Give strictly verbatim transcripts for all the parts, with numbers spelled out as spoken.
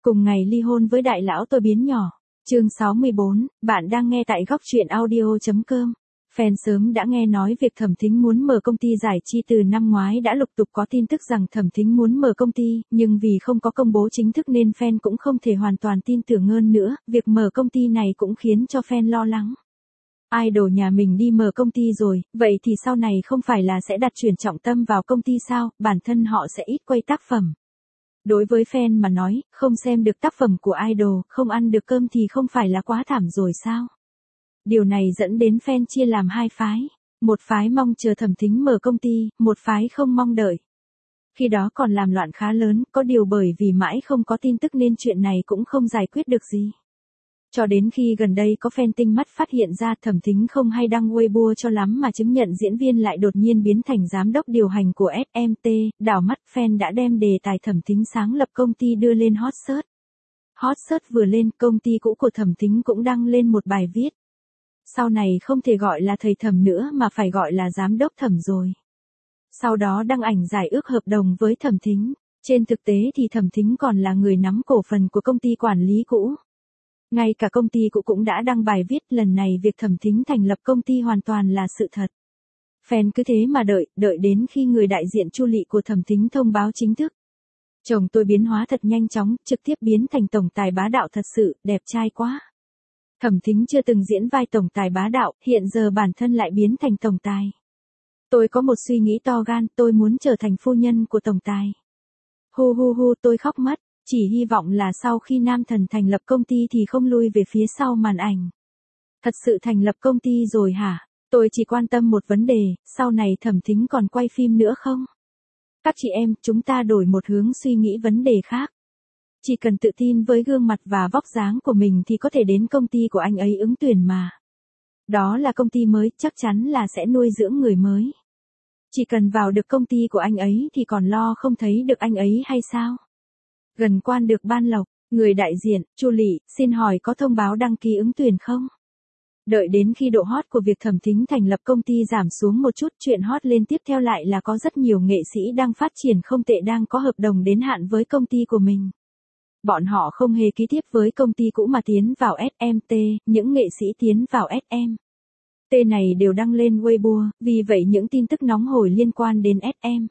Cùng ngày ly hôn với đại lão tôi biến nhỏ. Chương sáu mươi bốn, bạn đang nghe tại góc truyện audio chấm com. Fan sớm đã nghe nói việc Thẩm Thính muốn mở công ty giải trí từ năm ngoái đã lục tục có tin tức rằng Thẩm Thính muốn mở công ty, nhưng vì không có công bố chính thức nên fan cũng không thể hoàn toàn tin tưởng hơn nữa, việc mở công ty này cũng khiến cho fan lo lắng. Idol nhà mình đi mở công ty rồi, vậy thì sau này không phải là sẽ đặt chuyển trọng tâm vào công ty sao, bản thân họ sẽ ít quay tác phẩm. Đối với fan mà nói, không xem được tác phẩm của idol, không ăn được cơm thì không phải là quá thảm rồi sao? Điều này dẫn đến fan chia làm hai phái. Một phái mong chờ Thẩm Thính mở công ty, một phái không mong đợi. Khi đó còn làm loạn khá lớn, có điều bởi vì mãi không có tin tức nên chuyện này cũng không giải quyết được gì. Cho đến khi gần đây có fan tinh mắt phát hiện ra Thẩm Thính không hay đăng Weibo cho lắm mà chứng nhận diễn viên lại đột nhiên biến thành giám đốc điều hành của ét em tê, đảo mắt fan đã đem đề tài Thẩm Thính sáng lập công ty đưa lên hot search. Hot search vừa lên, công ty cũ của Thẩm Thính cũng đăng lên một bài viết. Sau này không thể gọi là thầy Thẩm nữa mà phải gọi là giám đốc Thẩm rồi. Sau đó đăng ảnh giải ước hợp đồng với Thẩm Thính. Trên thực tế thì Thẩm Thính còn là người nắm cổ phần của công ty quản lý cũ. Ngay cả công ty cũ cũng đã đăng bài viết lần này việc Thẩm Thính thành lập công ty hoàn toàn là sự thật. Fan cứ thế mà đợi, đợi đến khi người đại diện Chu Lị của Thẩm Thính thông báo chính thức. Chồng tôi biến hóa thật nhanh chóng, trực tiếp biến thành tổng tài bá đạo thật sự, đẹp trai quá. Thẩm Thính chưa từng diễn vai tổng tài bá đạo, hiện giờ bản thân lại biến thành tổng tài. Tôi có một suy nghĩ to gan, tôi muốn trở thành phu nhân của tổng tài. Hu hu hu, tôi khóc mất. Chỉ hy vọng là sau khi Nam Thần thành lập công ty thì không lui về phía sau màn ảnh. Thật sự thành lập công ty rồi hả? Tôi chỉ quan tâm một vấn đề, sau này Thẩm Thính còn quay phim nữa không? Các chị em, chúng ta đổi một hướng suy nghĩ vấn đề khác. Chỉ cần tự tin với gương mặt và vóc dáng của mình thì có thể đến công ty của anh ấy ứng tuyển mà. Đó là công ty mới, chắc chắn là sẽ nuôi dưỡng người mới. Chỉ cần vào được công ty của anh ấy thì còn lo không thấy được anh ấy hay sao? Gần quan được ban lộc, người đại diện, Chu Lị, xin hỏi có thông báo đăng ký ứng tuyển không? Đợi đến khi độ hot của việc Thẩm Thính thành lập công ty giảm xuống một chút, chuyện hot lên tiếp theo lại là có rất nhiều nghệ sĩ đang phát triển không tệ đang có hợp đồng đến hạn với công ty của mình. Bọn họ không hề ký tiếp với công ty cũ mà tiến vào ét em tê, những nghệ sĩ tiến vào ét em tê này đều đăng lên Weibo, vì vậy những tin tức nóng hổi liên quan đến ét em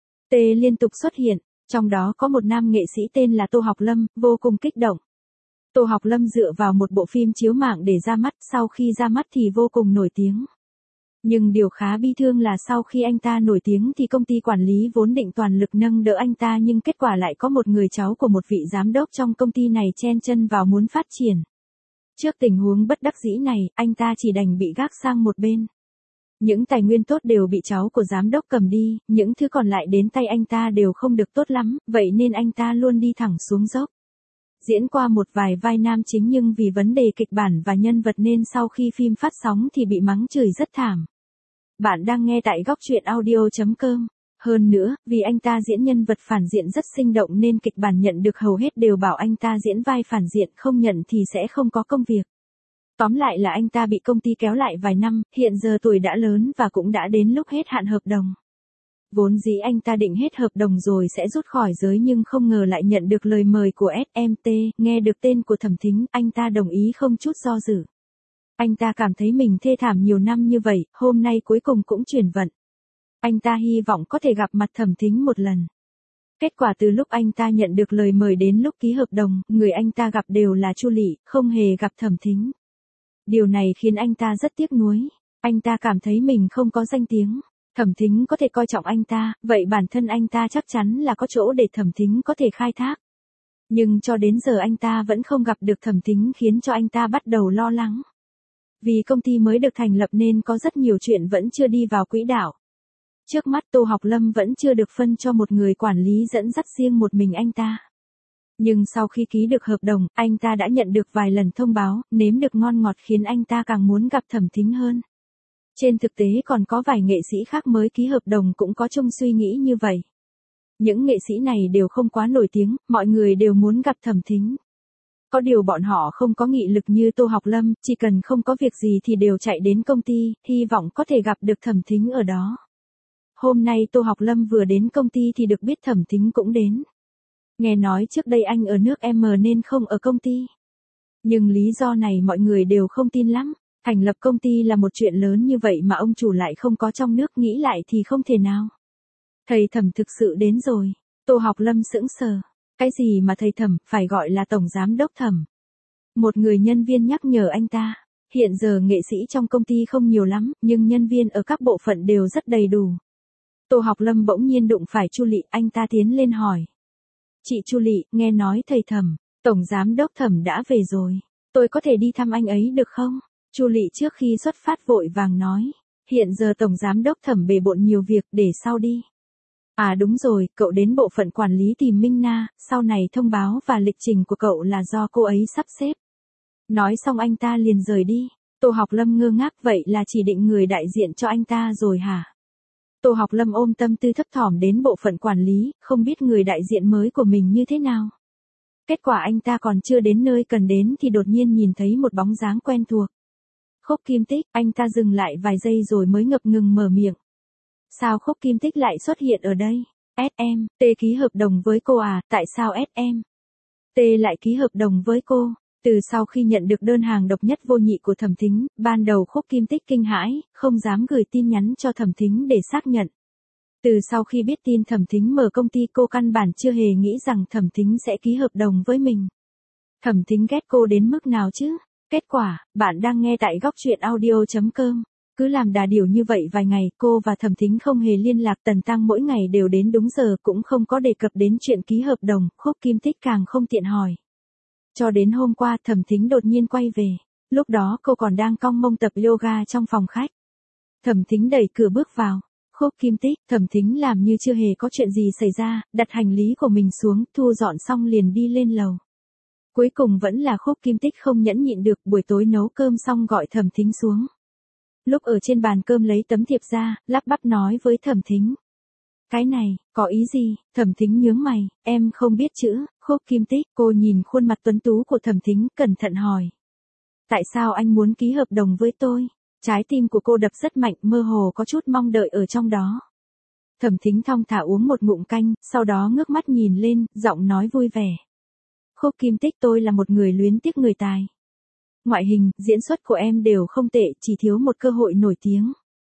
tê liên tục xuất hiện. Trong đó có một nam nghệ sĩ tên là Tô Học Lâm, vô cùng kích động. Tô Học Lâm dựa vào một bộ phim chiếu mạng để ra mắt, sau khi ra mắt thì vô cùng nổi tiếng. Nhưng điều khá bi thương là sau khi anh ta nổi tiếng thì công ty quản lý vốn định toàn lực nâng đỡ anh ta nhưng kết quả lại có một người cháu của một vị giám đốc trong công ty này chen chân vào muốn phát triển. Trước tình huống bất đắc dĩ này, anh ta chỉ đành bị gác sang một bên. Những tài nguyên tốt đều bị cháu của giám đốc cầm đi, những thứ còn lại đến tay anh ta đều không được tốt lắm, vậy nên anh ta luôn đi thẳng xuống dốc. Diễn qua một vài vai nam chính nhưng vì vấn đề kịch bản và nhân vật nên sau khi phim phát sóng thì bị mắng chửi rất thảm. Bạn đang nghe tại góc truyện audio chấm com. Hơn nữa, vì anh ta diễn nhân vật phản diện rất sinh động nên kịch bản nhận được hầu hết đều bảo anh ta diễn vai phản diện, không nhận thì sẽ không có công việc. Tóm lại là anh ta bị công ty kéo lại vài năm, hiện giờ tuổi đã lớn và cũng đã đến lúc hết hạn hợp đồng. Vốn dĩ anh ta định hết hợp đồng rồi sẽ rút khỏi giới nhưng không ngờ lại nhận được lời mời của ét em tê, nghe được tên của Thẩm Thính, anh ta đồng ý không chút do dự. Anh ta cảm thấy mình thê thảm nhiều năm như vậy, hôm nay cuối cùng cũng chuyển vận. Anh ta hy vọng có thể gặp mặt Thẩm Thính một lần. Kết quả từ lúc anh ta nhận được lời mời đến lúc ký hợp đồng, người anh ta gặp đều là Chu Lị, không hề gặp Thẩm Thính. Điều này khiến anh ta rất tiếc nuối. Anh ta cảm thấy mình không có danh tiếng. Thẩm Thính có thể coi trọng anh ta, vậy bản thân anh ta chắc chắn là có chỗ để Thẩm Thính có thể khai thác. Nhưng cho đến giờ anh ta vẫn không gặp được Thẩm Thính khiến cho anh ta bắt đầu lo lắng. Vì công ty mới được thành lập nên có rất nhiều chuyện vẫn chưa đi vào quỹ đạo. Trước mắt Tô Học Lâm vẫn chưa được phân cho một người quản lý dẫn dắt riêng một mình anh ta. Nhưng sau khi ký được hợp đồng, anh ta đã nhận được vài lần thông báo, nếm được ngon ngọt khiến anh ta càng muốn gặp Thẩm Thính hơn. Trên thực tế còn có vài nghệ sĩ khác mới ký hợp đồng cũng có chung suy nghĩ như vậy. Những nghệ sĩ này đều không quá nổi tiếng, mọi người đều muốn gặp Thẩm Thính. Có điều bọn họ không có nghị lực như Tô Học Lâm, chỉ cần không có việc gì thì đều chạy đến công ty, hy vọng có thể gặp được Thẩm Thính ở đó. Hôm nay Tô Học Lâm vừa đến công ty thì được biết Thẩm Thính cũng đến. Nghe nói trước đây anh ở nước M nên không ở công ty. Nhưng lý do này mọi người đều không tin lắm. Thành lập công ty là một chuyện lớn như vậy mà ông chủ lại không có trong nước, nghĩ lại thì không thể nào. Thầy Thẩm thực sự đến rồi. Tô Học Lâm sững sờ. Cái gì mà thầy Thẩm, phải gọi là Tổng Giám Đốc Thẩm. Một người nhân viên nhắc nhở anh ta. Hiện giờ nghệ sĩ trong công ty không nhiều lắm, nhưng nhân viên ở các bộ phận đều rất đầy đủ. Tô Học Lâm bỗng nhiên đụng phải Chu Lị, anh ta tiến lên hỏi. Chị Chu Lị, nghe nói thầy Thẩm, Tổng Giám Đốc Thẩm đã về rồi. Tôi có thể đi thăm anh ấy được không? Chu Lị trước khi xuất phát vội vàng nói. Hiện giờ Tổng Giám Đốc Thẩm bề bộn nhiều việc, để sau đi. À đúng rồi, cậu đến bộ phận quản lý tìm Minh Na, sau này thông báo và lịch trình của cậu là do cô ấy sắp xếp. Nói xong anh ta liền rời đi. Tô Học Lâm ngơ ngác, vậy là chỉ định người đại diện cho anh ta rồi hả? Tô Học Lâm ôm tâm tư thấp thỏm đến bộ phận quản lý, không biết người đại diện mới của mình như thế nào. Kết quả anh ta còn chưa đến nơi cần đến thì đột nhiên nhìn thấy một bóng dáng quen thuộc. Khúc Kim Tích, anh ta dừng lại vài giây rồi mới ngập ngừng mở miệng. Sao Khúc Kim Tích lại xuất hiện ở đây? ét em, T ký hợp đồng với cô à, tại sao ét em? T lại ký hợp đồng với cô? Từ sau khi nhận được đơn hàng độc nhất vô nhị của Thẩm Thính, ban đầu Khúc Kim Tích kinh hãi, không dám gửi tin nhắn cho Thẩm Thính để xác nhận. Từ sau khi biết tin Thẩm Thính mở công ty, cô căn bản chưa hề nghĩ rằng Thẩm Thính sẽ ký hợp đồng với mình. Thẩm Thính ghét cô đến mức nào chứ? Kết quả, bạn đang nghe tại góc truyện audio chấm com. Cứ làm đà điểu như vậy vài ngày, cô và Thẩm Thính không hề liên lạc. Tần Tăng mỗi ngày đều đến đúng giờ, cũng không có đề cập đến chuyện ký hợp đồng, Khúc Kim Tích càng không tiện hỏi. Cho đến hôm qua Thẩm Thính đột nhiên quay về, lúc đó cô còn đang cong mông tập yoga trong phòng khách. Thẩm Thính đẩy cửa bước vào. Khúc Kim Tích, Thẩm Thính làm như chưa hề có chuyện gì xảy ra, đặt hành lý của mình xuống, thu dọn xong liền đi lên lầu. Cuối cùng vẫn là Khúc Kim Tích không nhẫn nhịn được, buổi tối nấu cơm xong gọi Thẩm Thính xuống. Lúc ở trên bàn cơm lấy tấm thiệp ra, lắp bắp nói với Thẩm Thính. Cái này, có ý gì? Thẩm Thính nhướng mày, em không biết chữ. Khúc Kim Tích, cô nhìn khuôn mặt tuấn tú của Thẩm Thính, cẩn thận hỏi. Tại sao anh muốn ký hợp đồng với tôi? Trái tim của cô đập rất mạnh, mơ hồ có chút mong đợi ở trong đó. Thẩm Thính thong thả uống một ngụm canh, sau đó ngước mắt nhìn lên, giọng nói vui vẻ. Khúc Kim Tích, tôi là một người luyến tiếc người tài. Ngoại hình, diễn xuất của em đều không tệ, chỉ thiếu một cơ hội nổi tiếng.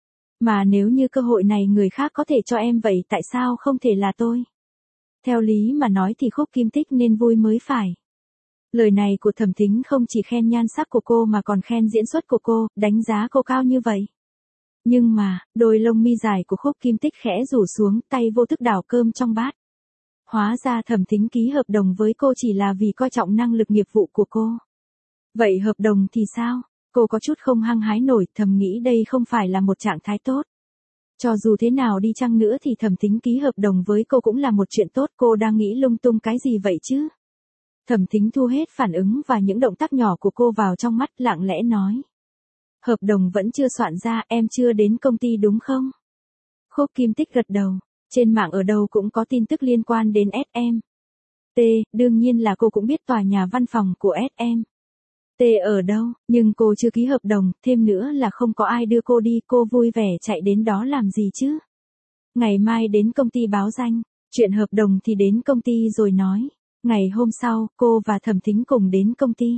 Mà nếu như cơ hội này người khác có thể cho em vậy tại sao không thể là tôi? Theo lý mà nói thì Khúc Kim Tích nên vui mới phải. Lời này của Thẩm Thính không chỉ khen nhan sắc của cô mà còn khen diễn xuất của cô, đánh giá cô cao như vậy. Nhưng mà, đôi lông mi dài của Khúc Kim Tích khẽ rủ xuống, tay vô thức đảo cơm trong bát. Hóa ra Thẩm Thính ký hợp đồng với cô chỉ là vì coi trọng năng lực nghiệp vụ của cô. Vậy hợp đồng thì sao? Cô có chút không hăng hái nổi, thầm nghĩ đây không phải là một trạng thái tốt. Cho dù thế nào đi chăng nữa thì Thẩm Thính ký hợp đồng với cô cũng là một chuyện tốt, cô đang nghĩ lung tung cái gì vậy chứ? Thẩm Thính thu hết phản ứng và những động tác nhỏ của cô vào trong mắt, lặng lẽ nói. Hợp đồng vẫn chưa soạn ra, em chưa đến công ty đúng không? Khúc Kim Tích gật đầu, trên mạng ở đâu cũng có tin tức liên quan đến ét em. T, đương nhiên là cô cũng biết tòa nhà văn phòng của ét em. T ở đâu, nhưng cô chưa ký hợp đồng, thêm nữa là không có ai đưa cô đi, cô vui vẻ chạy đến đó làm gì chứ? Ngày mai đến công ty báo danh, chuyện hợp đồng thì đến công ty rồi nói. Ngày hôm sau, cô và Thẩm Thính cùng đến công ty.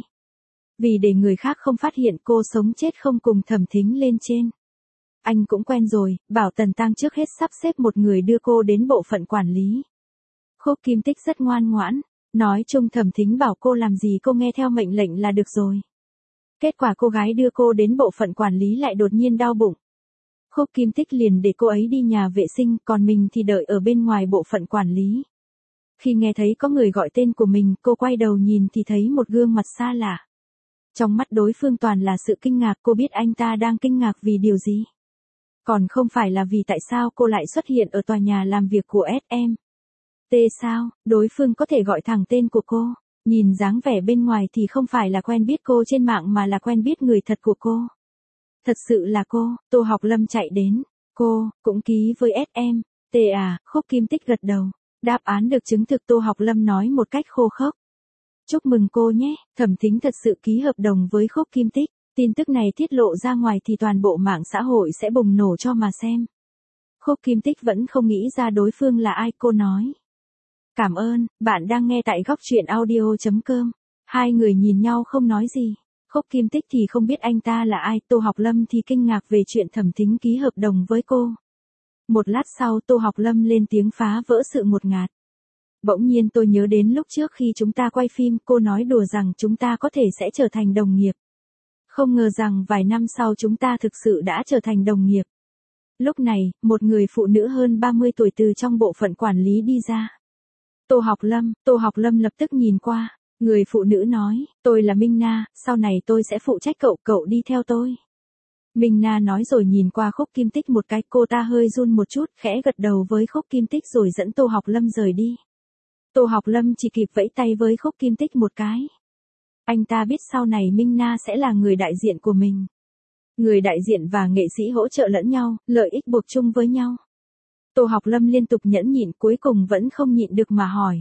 Vì để người khác không phát hiện, cô sống chết không cùng Thẩm Thính lên trên. Anh cũng quen rồi, bảo Tần Tăng trước hết sắp xếp một người đưa cô đến bộ phận quản lý. Khúc Kim Tích rất ngoan ngoãn, nói chung Thẩm Thính bảo cô làm gì cô nghe theo mệnh lệnh là được rồi. Kết quả cô gái đưa cô đến bộ phận quản lý lại đột nhiên đau bụng. Khúc Kim Tích liền để cô ấy đi nhà vệ sinh, còn mình thì đợi ở bên ngoài bộ phận quản lý. Khi nghe thấy có người gọi tên của mình, cô quay đầu nhìn thì thấy một gương mặt xa lạ. Trong mắt đối phương toàn là sự kinh ngạc, cô biết anh ta đang kinh ngạc vì điều gì. Còn không phải là vì tại sao cô lại xuất hiện ở tòa nhà làm việc của ét em. T sao, đối phương có thể gọi thẳng tên của cô. Nhìn dáng vẻ bên ngoài thì không phải là quen biết cô trên mạng mà là quen biết người thật của cô. Thật sự là cô, Tô Học Lâm chạy đến. Cô, cũng ký với ét em. T à, Khúc Kim Tích gật đầu. Đáp án được chứng thực, Tô Học Lâm nói một cách khô khốc. Chúc mừng cô nhé, Thẩm Thính thật sự ký hợp đồng với Khúc Kim Tích. Tin tức này tiết lộ ra ngoài thì toàn bộ mạng xã hội sẽ bùng nổ cho mà xem. Khúc Kim Tích vẫn không nghĩ ra đối phương là ai, cô nói. Cảm ơn, bạn đang nghe tại góc truyện audio.com. Hai người nhìn nhau không nói gì. Khúc Kim Tích thì không biết anh ta là ai, Tô Học Lâm thì kinh ngạc về chuyện Thẩm Thính ký hợp đồng với cô. Một lát sau Tô Học Lâm lên tiếng phá vỡ sự ngột ngạt. Bỗng nhiên tôi nhớ đến lúc trước khi chúng ta quay phim, cô nói đùa rằng chúng ta có thể sẽ trở thành đồng nghiệp. Không ngờ rằng vài năm sau chúng ta thực sự đã trở thành đồng nghiệp. Lúc này, một người phụ nữ hơn ba mươi tuổi từ trong bộ phận quản lý đi ra. Tô Học Lâm, Tô Học Lâm lập tức nhìn qua. Người phụ nữ nói, tôi là Minh Na, sau này tôi sẽ phụ trách cậu, cậu đi theo tôi. Minh Na nói rồi nhìn qua Khúc Kim Tích một cái, cô ta hơi run một chút, khẽ gật đầu với Khúc Kim Tích rồi dẫn Tô Học Lâm rời đi. Tô Học Lâm chỉ kịp vẫy tay với Khúc Kim Tích một cái. Anh ta biết sau này Minh Na sẽ là người đại diện của mình. Người đại diện và nghệ sĩ hỗ trợ lẫn nhau, lợi ích buộc chung với nhau. Tô Học Lâm liên tục nhẫn nhịn, cuối cùng vẫn không nhịn được mà hỏi.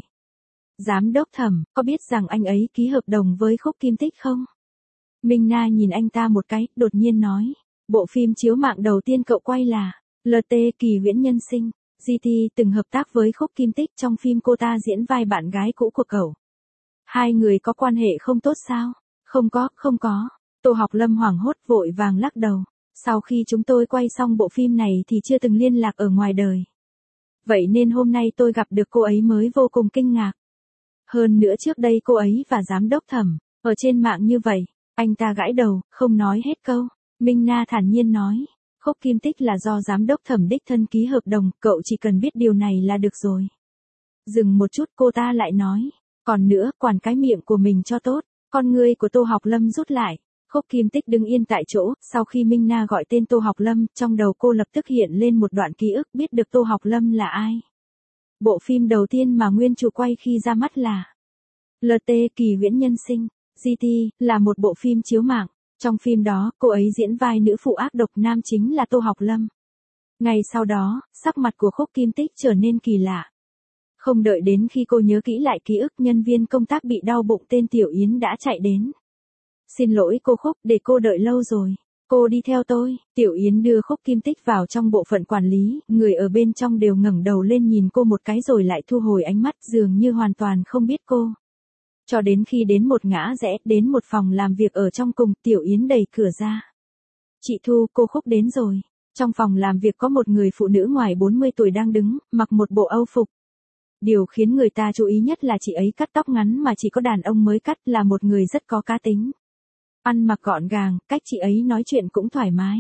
Giám đốc Thẩm, có biết rằng anh ấy ký hợp đồng với Khúc Kim Tích không? Minh Na nhìn anh ta một cái, đột nhiên nói. Bộ phim chiếu mạng đầu tiên cậu quay là lờ tê Kỳ Huyễn Nhân Sinh. giê tê từng hợp tác với Khúc Kim Tích, trong phim cô ta diễn vai bạn gái cũ của cậu. Hai người có quan hệ không tốt sao? Không có, không có. Tô Học Lâm hoảng hốt vội vàng lắc đầu. Sau khi chúng tôi quay xong bộ phim này thì chưa từng liên lạc ở ngoài đời. Vậy nên hôm nay tôi gặp được cô ấy mới vô cùng kinh ngạc. Hơn nữa trước đây cô ấy và giám đốc Thẩm, ở trên mạng như vậy. Anh ta gãi đầu, không nói hết câu. Minh Na thản nhiên nói. Khúc Kim Tích là do giám đốc Thẩm đích thân ký hợp đồng, cậu chỉ cần biết điều này là được rồi. Dừng một chút cô ta lại nói. Còn nữa, quản cái miệng của mình cho tốt. Con ngươi của Tô Học Lâm rút lại. Khúc Kim Tích đứng yên tại chỗ, sau khi Minh Na gọi tên Tô Học Lâm, trong đầu cô lập tức hiện lên một đoạn ký ức, biết được Tô Học Lâm là ai. Bộ phim đầu tiên mà nguyên chủ quay khi ra mắt là lờ tê Kỳ Huyễn Nhân Sinh. giê tê là một bộ phim chiếu mạng. Trong phim đó, cô ấy diễn vai nữ phụ ác độc, nam chính là Tô Học Lâm. Ngày sau đó, sắc mặt của Khúc Kim Tích trở nên kỳ lạ. Không đợi đến khi cô nhớ kỹ lại ký ức, nhân viên công tác bị đau bụng tên Tiểu Yến đã chạy đến. Xin lỗi cô Khúc, để cô đợi lâu rồi. Cô đi theo tôi. Tiểu Yến đưa Khúc Kim Tích vào trong bộ phận quản lý, người ở bên trong đều ngẩng đầu lên nhìn cô một cái rồi lại thu hồi ánh mắt, dường như hoàn toàn không biết cô. Cho đến khi đến một ngã rẽ, đến một phòng làm việc ở trong cùng, Tiểu Yến đẩy cửa ra. Chị Thu, cô Khúc đến rồi. Trong phòng làm việc có một người phụ nữ ngoài bốn mươi tuổi đang đứng, mặc một bộ âu phục. Điều khiến người ta chú ý nhất là chị ấy cắt tóc ngắn mà chỉ có đàn ông mới cắt, là một người rất có cá tính. Ăn mặc gọn gàng, cách chị ấy nói chuyện cũng thoải mái.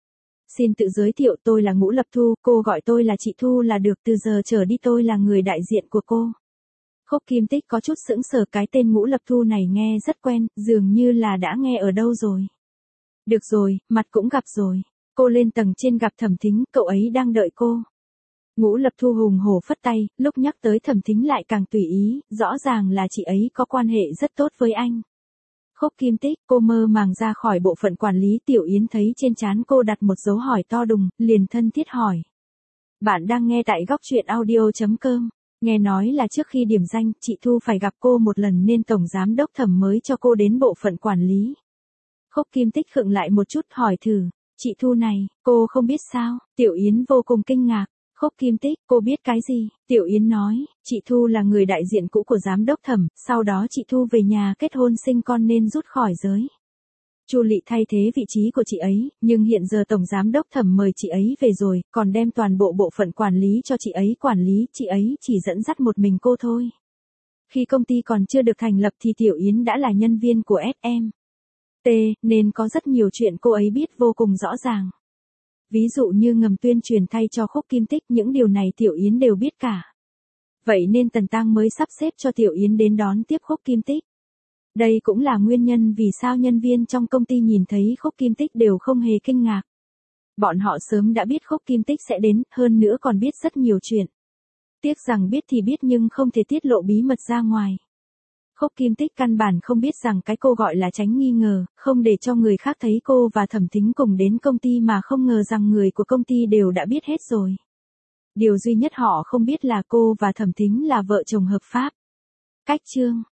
Xin tự giới thiệu, tôi là Ngũ Lập Thu, cô gọi tôi là chị Thu là được, từ giờ trở đi tôi là người đại diện của cô. Khúc Kim Tích có chút sững sờ, cái tên Ngũ Lập Thu này nghe rất quen, dường như là đã nghe ở đâu rồi. Được rồi, mặt cũng gặp rồi. Cô lên tầng trên gặp Thẩm Thính, cậu ấy đang đợi cô. Ngũ Lập Thu hùng hổ phất tay, lúc nhắc tới Thẩm Thính lại càng tùy ý, rõ ràng là chị ấy có quan hệ rất tốt với anh. Khúc Kim Tích, cô mơ màng ra khỏi bộ phận quản lý, Tiểu Yến thấy trên trán cô đặt một dấu hỏi to đùng, liền thân thiết hỏi. Bạn đang nghe tại góc truyện audio.com. Nghe nói là trước khi điểm danh, chị Thu phải gặp cô một lần nên Tổng Giám đốc Thẩm mới cho cô đến bộ phận quản lý. Khúc Kim Tích khựng lại một chút hỏi thử, chị Thu này, cô không biết sao? Tiểu Yến vô cùng kinh ngạc. Khúc Kim Tích, cô biết cái gì? Tiểu Yến nói, chị Thu là người đại diện cũ của giám đốc Thẩm, sau đó chị Thu về nhà kết hôn sinh con nên rút khỏi giới. Chu Lị thay thế vị trí của chị ấy, nhưng hiện giờ Tổng Giám đốc Thẩm mời chị ấy về rồi, còn đem toàn bộ bộ phận quản lý cho chị ấy quản lý, chị ấy chỉ dẫn dắt một mình cô thôi. Khi công ty còn chưa được thành lập thì Tiểu Yến đã là nhân viên của ét em tê, nên có rất nhiều chuyện cô ấy biết vô cùng rõ ràng. Ví dụ như ngầm tuyên truyền thay cho Khúc Kim Tích, những điều này Tiểu Yến đều biết cả. Vậy nên Tần Tăng mới sắp xếp cho Tiểu Yến đến đón tiếp Khúc Kim Tích. Đây cũng là nguyên nhân vì sao nhân viên trong công ty nhìn thấy Khúc Kim Tích đều không hề kinh ngạc. Bọn họ sớm đã biết Khúc Kim Tích sẽ đến, hơn nữa còn biết rất nhiều chuyện. Tiếc rằng biết thì biết nhưng không thể tiết lộ bí mật ra ngoài. Khúc Kim Tích căn bản không biết rằng cái cô gọi là tránh nghi ngờ, không để cho người khác thấy cô và Thẩm Thính cùng đến công ty mà không ngờ rằng người của công ty đều đã biết hết rồi. Điều duy nhất họ không biết là cô và Thẩm Thính là vợ chồng hợp pháp. Cách chương